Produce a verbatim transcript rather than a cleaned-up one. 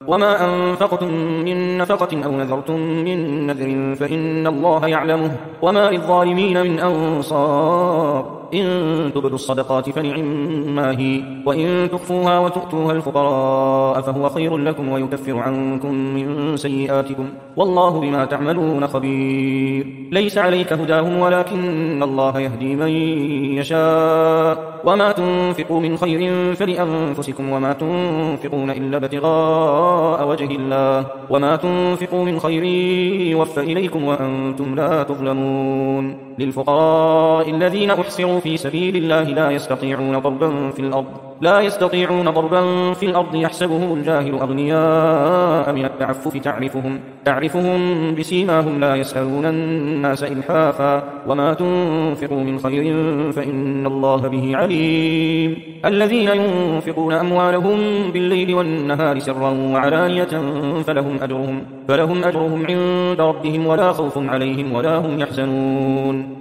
وما أنفقتم من نفقة أو نذرتم من نذر فإن الله يعلمه وما للظالمين من أنصار إن تبدوا الصدقات فنعما هي وإن تخفوها وتؤتوها الفقراء فهو خير لكم ويكفر عنكم من سيئاتكم والله بما تعملون خبير ليس عليك هداهم ولكن الله يهدي من يشاء وما تنفقوا من خير فلأنفسكم وما تنفقون إلا ابتغاء وجه الله وما تنفقوا من خير يوفى إليكم وأنتم لا تظلمون للفقراء الذين أحصروا في سبيل الله لا يستطيعون ضربا في الأرض لا يستطيعون ضربا في الأرض يحسبهم الجاهل أغنياء من التعفف تعرفهم تعرفهم بسيماهم لا يسألون الناس إلحافا وما تنفقوا من خير فإن الله به عليم الذين ينفقون أموالهم بالليل والنهار سرا وعلانية فلهم أجرهم, فلهم أجرهم عند ربهم ولا خوف عليهم ولا هم يحزنون